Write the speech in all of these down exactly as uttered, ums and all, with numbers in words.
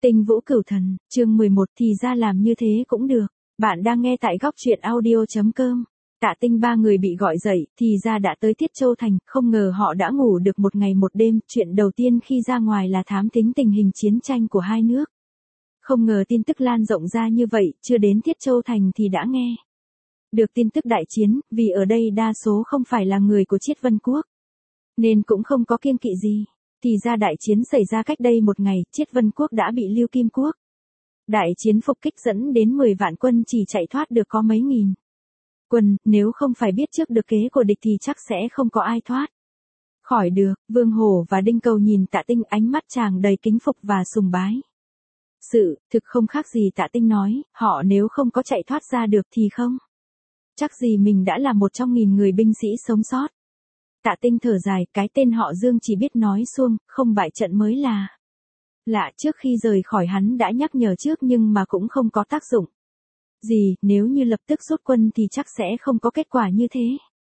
Tinh Vũ Cửu Thần, chương mười một thì ra làm như thế cũng được. Bạn đang nghe tại góc truyện audio chấm com. Tạ Tinh ba người bị gọi dậy, thì ra đã tới Tiết Châu Thành, không ngờ họ đã ngủ được một ngày một đêm. Chuyện đầu tiên khi ra ngoài là thám thính tình hình chiến tranh của hai nước. Không ngờ tin tức lan rộng ra như vậy, chưa đến Tiết Châu Thành thì đã nghe được tin tức đại chiến, vì ở đây đa số không phải là người của Chiết Vân Quốc, nên cũng không có kiêng kỵ gì. Thì ra đại chiến xảy ra cách đây một ngày, Chiết Vân Quốc đã bị Lưu Kim Quốc đại chiến phục kích dẫn đến mười vạn quân chỉ chạy thoát được có mấy nghìn quân, nếu không phải biết trước được kế của địch thì chắc sẽ không có ai thoát khỏi được. Vương Hổ và Đinh Cầu nhìn Tạ Tinh, ánh mắt chàng đầy kính phục và sùng bái. Sự thực không khác gì Tạ Tinh nói, họ nếu không có chạy thoát ra được thì không chắc gì mình đã là một trong nghìn người binh sĩ sống sót. Tạ Tinh thở dài, cái tên họ Dương chỉ biết nói suông, không bại trận mới là lạ. Trước khi rời khỏi hắn đã nhắc nhở trước nhưng mà cũng không có tác dụng gì, nếu như lập tức rút quân thì chắc sẽ không có kết quả như thế.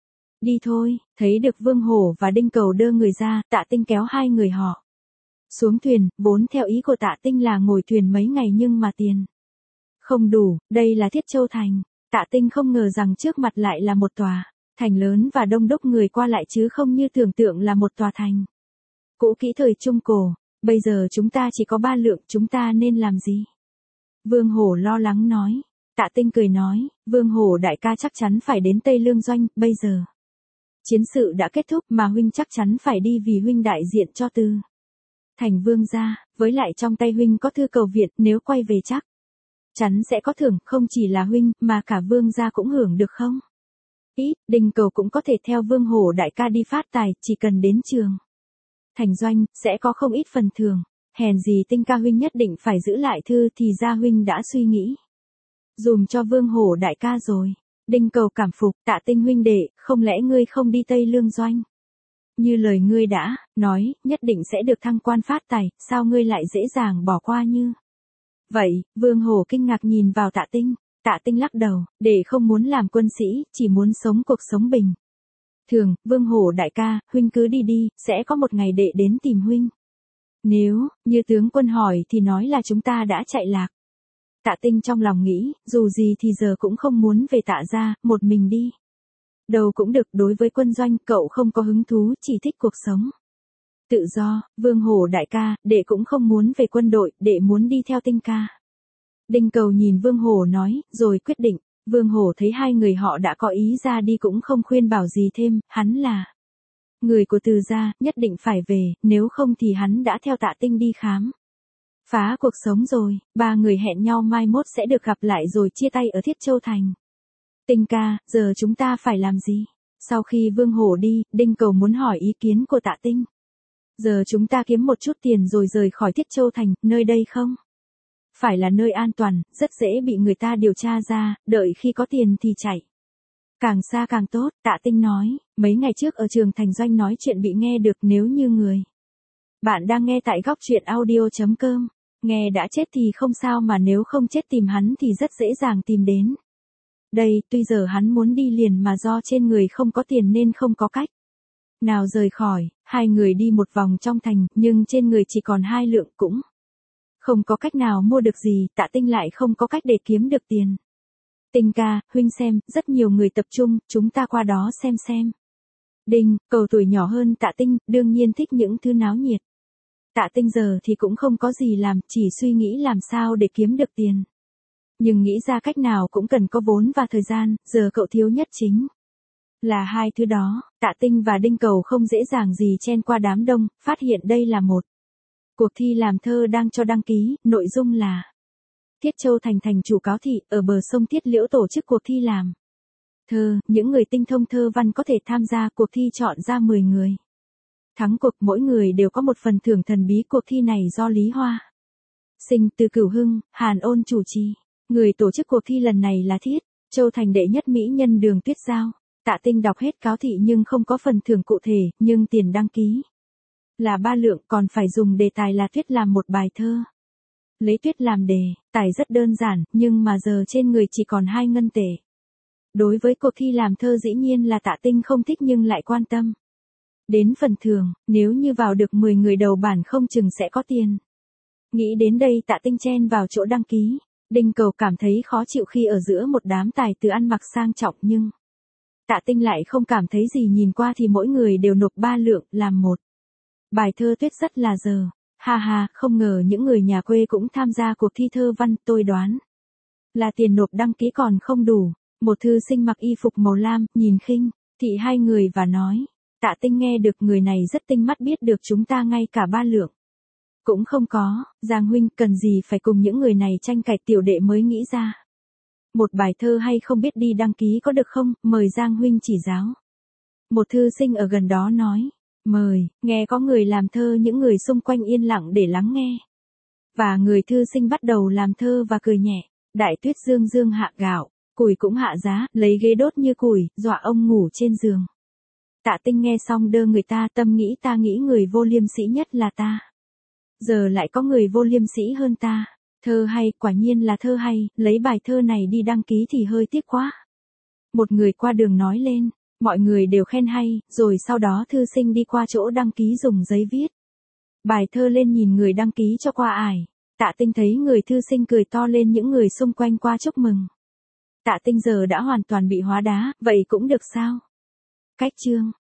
Đi thôi. Thấy được Vương Hổ và Đinh Cầu đưa người ra, Tạ Tinh kéo hai người họ xuống thuyền, vốn theo ý của Tạ Tinh là ngồi thuyền mấy ngày nhưng mà tiền không đủ, đây là Thiết Châu Thành. Tạ Tinh không ngờ rằng trước mặt lại là một tòa thành lớn và đông đúc người qua lại chứ không như tưởng tượng là một tòa thành cũ kỹ thời Trung Cổ. Bây giờ chúng ta chỉ có ba lượng, chúng ta nên làm gì? Vương Hổ lo lắng nói. Tạ Tinh cười nói, Vương Hổ đại ca chắc chắn phải đến Tây Lương Doanh, bây giờ chiến sự đã kết thúc mà huynh chắc chắn phải đi vì huynh đại diện cho Tư thành Vương gia, với lại trong tay huynh có thư cầu viện, nếu quay về chắc chắn sẽ có thưởng, không chỉ là huynh mà cả Vương gia cũng hưởng được không? Ít, Đinh Cầu cũng có thể theo Vương Hổ đại ca đi phát tài, chỉ cần đến trường thành Doanh, sẽ có không ít phần thưởng. Hèn gì Tinh ca huynh nhất định phải giữ lại thư, thì ra huynh đã suy nghĩ dùm cho Vương Hổ đại ca rồi. Đinh Cầu cảm phục, Tạ Tinh huynh đệ, không lẽ ngươi không đi Tây Lương Doanh? Như lời ngươi đã nói, nhất định sẽ được thăng quan phát tài, sao ngươi lại dễ dàng bỏ qua như vậy? Vương Hổ kinh ngạc nhìn vào Tạ Tinh. Tạ Tinh lắc đầu, để không muốn làm quân sĩ, chỉ muốn sống cuộc sống bình thường. Vương Hổ đại ca, huynh cứ đi đi, sẽ có một ngày đệ đến tìm huynh. Nếu như tướng quân hỏi thì nói là chúng ta đã chạy lạc. Tạ Tinh trong lòng nghĩ, dù gì thì giờ cũng không muốn về Tạ gia, một mình đi đâu cũng được. Đối với quân doanh, cậu không có hứng thú, chỉ thích cuộc sống tự do. Vương Hổ đại ca, đệ cũng không muốn về quân đội, đệ muốn đi theo Tinh ca. Đinh Cầu nhìn Vương Hổ nói, rồi quyết định. Vương Hổ thấy hai người họ đã có ý ra đi cũng không khuyên bảo gì thêm, hắn là người của Từ gia, nhất định phải về, nếu không thì hắn đã theo Tạ Tinh đi khám phá cuộc sống rồi. Ba người hẹn nhau mai mốt sẽ được gặp lại rồi chia tay ở Thiết Châu Thành. Tinh ca, giờ chúng ta phải làm gì? Sau khi Vương Hổ đi, Đinh Cầu muốn hỏi ý kiến của Tạ Tinh. Giờ chúng ta kiếm một chút tiền rồi rời khỏi Thiết Châu Thành, nơi đây không phải là nơi an toàn, rất dễ bị người ta điều tra ra, đợi khi có tiền thì chạy càng xa càng tốt. Tạ Tinh nói, mấy ngày trước ở trường thành Doanh nói chuyện bị nghe được. Nếu như người bạn đang nghe tại góc truyện audio chấm com, nghe đã chết thì không sao, mà nếu không chết tìm hắn thì rất dễ dàng tìm đến đây. Tuy giờ hắn muốn đi liền mà do trên người không có tiền nên không có cách nào rời khỏi. Hai người đi một vòng trong thành, nhưng trên người chỉ còn hai lượng, cũng không có cách nào mua được gì. Tạ Tinh lại không có cách để kiếm được tiền. Tinh ca, huynh xem, rất nhiều người tập trung, chúng ta qua đó xem xem. Đinh Cầu tuổi nhỏ hơn Tạ Tinh, đương nhiên thích những thứ náo nhiệt. Tạ Tinh giờ thì cũng không có gì làm, chỉ suy nghĩ làm sao để kiếm được tiền. Nhưng nghĩ ra cách nào cũng cần có vốn và thời gian, giờ cậu thiếu nhất chính là hai thứ đó. Tạ Tinh và Đinh Cầu không dễ dàng gì chen qua đám đông, phát hiện đây là một cuộc thi làm thơ đang cho đăng ký, nội dung là Thiết Châu Thành thành chủ cáo thị, ở bờ sông Tiết Liễu tổ chức cuộc thi làm thơ, những người tinh thông thơ văn có thể tham gia. Cuộc thi chọn ra mười người thắng cuộc, mỗi người đều có một phần thưởng thần bí. Cuộc thi này do Lý Hoa Sinh từ Cửu Hưng, Hàn Ôn chủ trì. Người tổ chức cuộc thi lần này là Thiết Châu Thành đệ nhất mỹ nhân Đường Tuyết Giao. Tạ Tinh đọc hết cáo thị nhưng không có phần thưởng cụ thể, nhưng tiền đăng ký là ba lượng, còn phải dùng đề tài là Tuyết làm một bài thơ. Lấy Tuyết làm đề tài rất đơn giản, nhưng mà giờ trên người chỉ còn hai ngân tệ. Đối với cuộc thi làm thơ dĩ nhiên là Tạ Tinh không thích nhưng lại quan tâm đến phần thưởng. Nếu như vào được mười người đầu bản không chừng sẽ có tiền Nghĩ đến đây Tạ Tinh chen vào chỗ đăng ký. Đinh Cầu cảm thấy khó chịu khi ở giữa một đám tài tử ăn mặc sang trọng nhưng Tạ Tinh lại không cảm thấy gì, nhìn qua thì mỗi người đều nộp ba lượng làm một. Bài thơ Tuyết rất là giờ. Ha ha, không ngờ những người nhà quê cũng tham gia cuộc thi thơ văn, tôi đoán là tiền nộp đăng ký còn không đủ. Một thư sinh mặc y phục màu lam, nhìn khinh thị hai người và nói. Tạ Tinh nghe được người này rất tinh mắt, biết được chúng ta ngay cả ba lượng cũng không có. Giang huynh cần gì phải cùng những người này tranh cạch, tiểu đệ mới nghĩ ra một bài thơ hay, không biết đi đăng ký có được không, mời Giang huynh chỉ giáo. Một thư sinh ở gần đó nói. Mời. Nghe có người làm thơ, những người xung quanh yên lặng để lắng nghe. Và người thư sinh bắt đầu làm thơ và cười nhẹ. Đại tuyết dương dương hạ gạo, củi cũng hạ giá, lấy ghế đốt như củi, dọa ông ngủ trên giường. Tạ Tinh nghe xong đơ người ta, tâm nghĩ ta nghĩ người vô liêm sĩ nhất là ta. Giờ lại có người vô liêm sĩ hơn ta. Thơ hay, quả nhiên là thơ hay, lấy bài thơ này đi đăng ký thì hơi tiếc quá. Một người qua đường nói lên, mọi người đều khen hay, rồi sau đó thư sinh đi qua chỗ đăng ký dùng giấy viết bài thơ lên, nhìn người đăng ký cho qua ải. Tạ Tinh thấy người thư sinh cười to lên, những người xung quanh qua chúc mừng. Tạ Tinh giờ đã hoàn toàn bị hóa đá, vậy cũng được sao? Cách chương